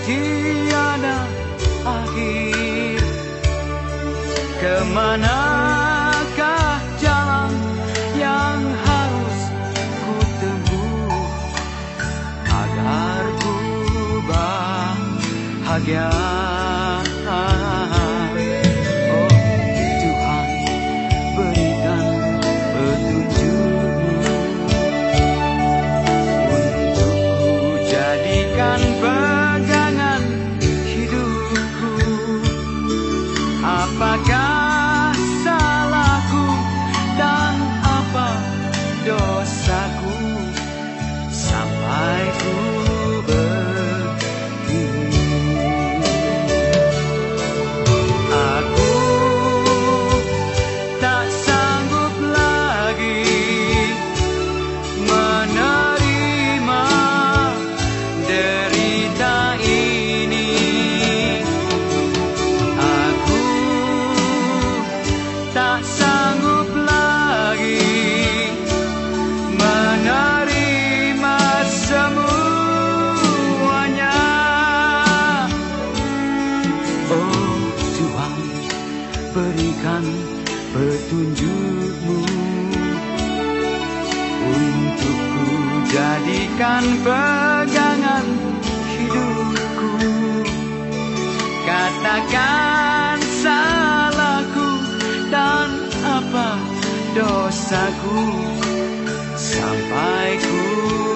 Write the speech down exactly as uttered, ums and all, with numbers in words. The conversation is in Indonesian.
tiada akhir. Kemanakah jalan yang harus ku tempuh agar ku bahagia? Oh Tuhan, berikan petunjuk-Mu untuk ku jadikan pegangan hidupku. Apakah salahku dan apa dosaku sampai ku begini? Aku tak sanggup lagi menerima derita ini. Aku tak sanggup lagi menerima semuanya. Oh Tuhan, berikan petunjuk-Mu untuk ku jadikan pegangan hidupku. Katakan salahku dan apa dosaku sampai ku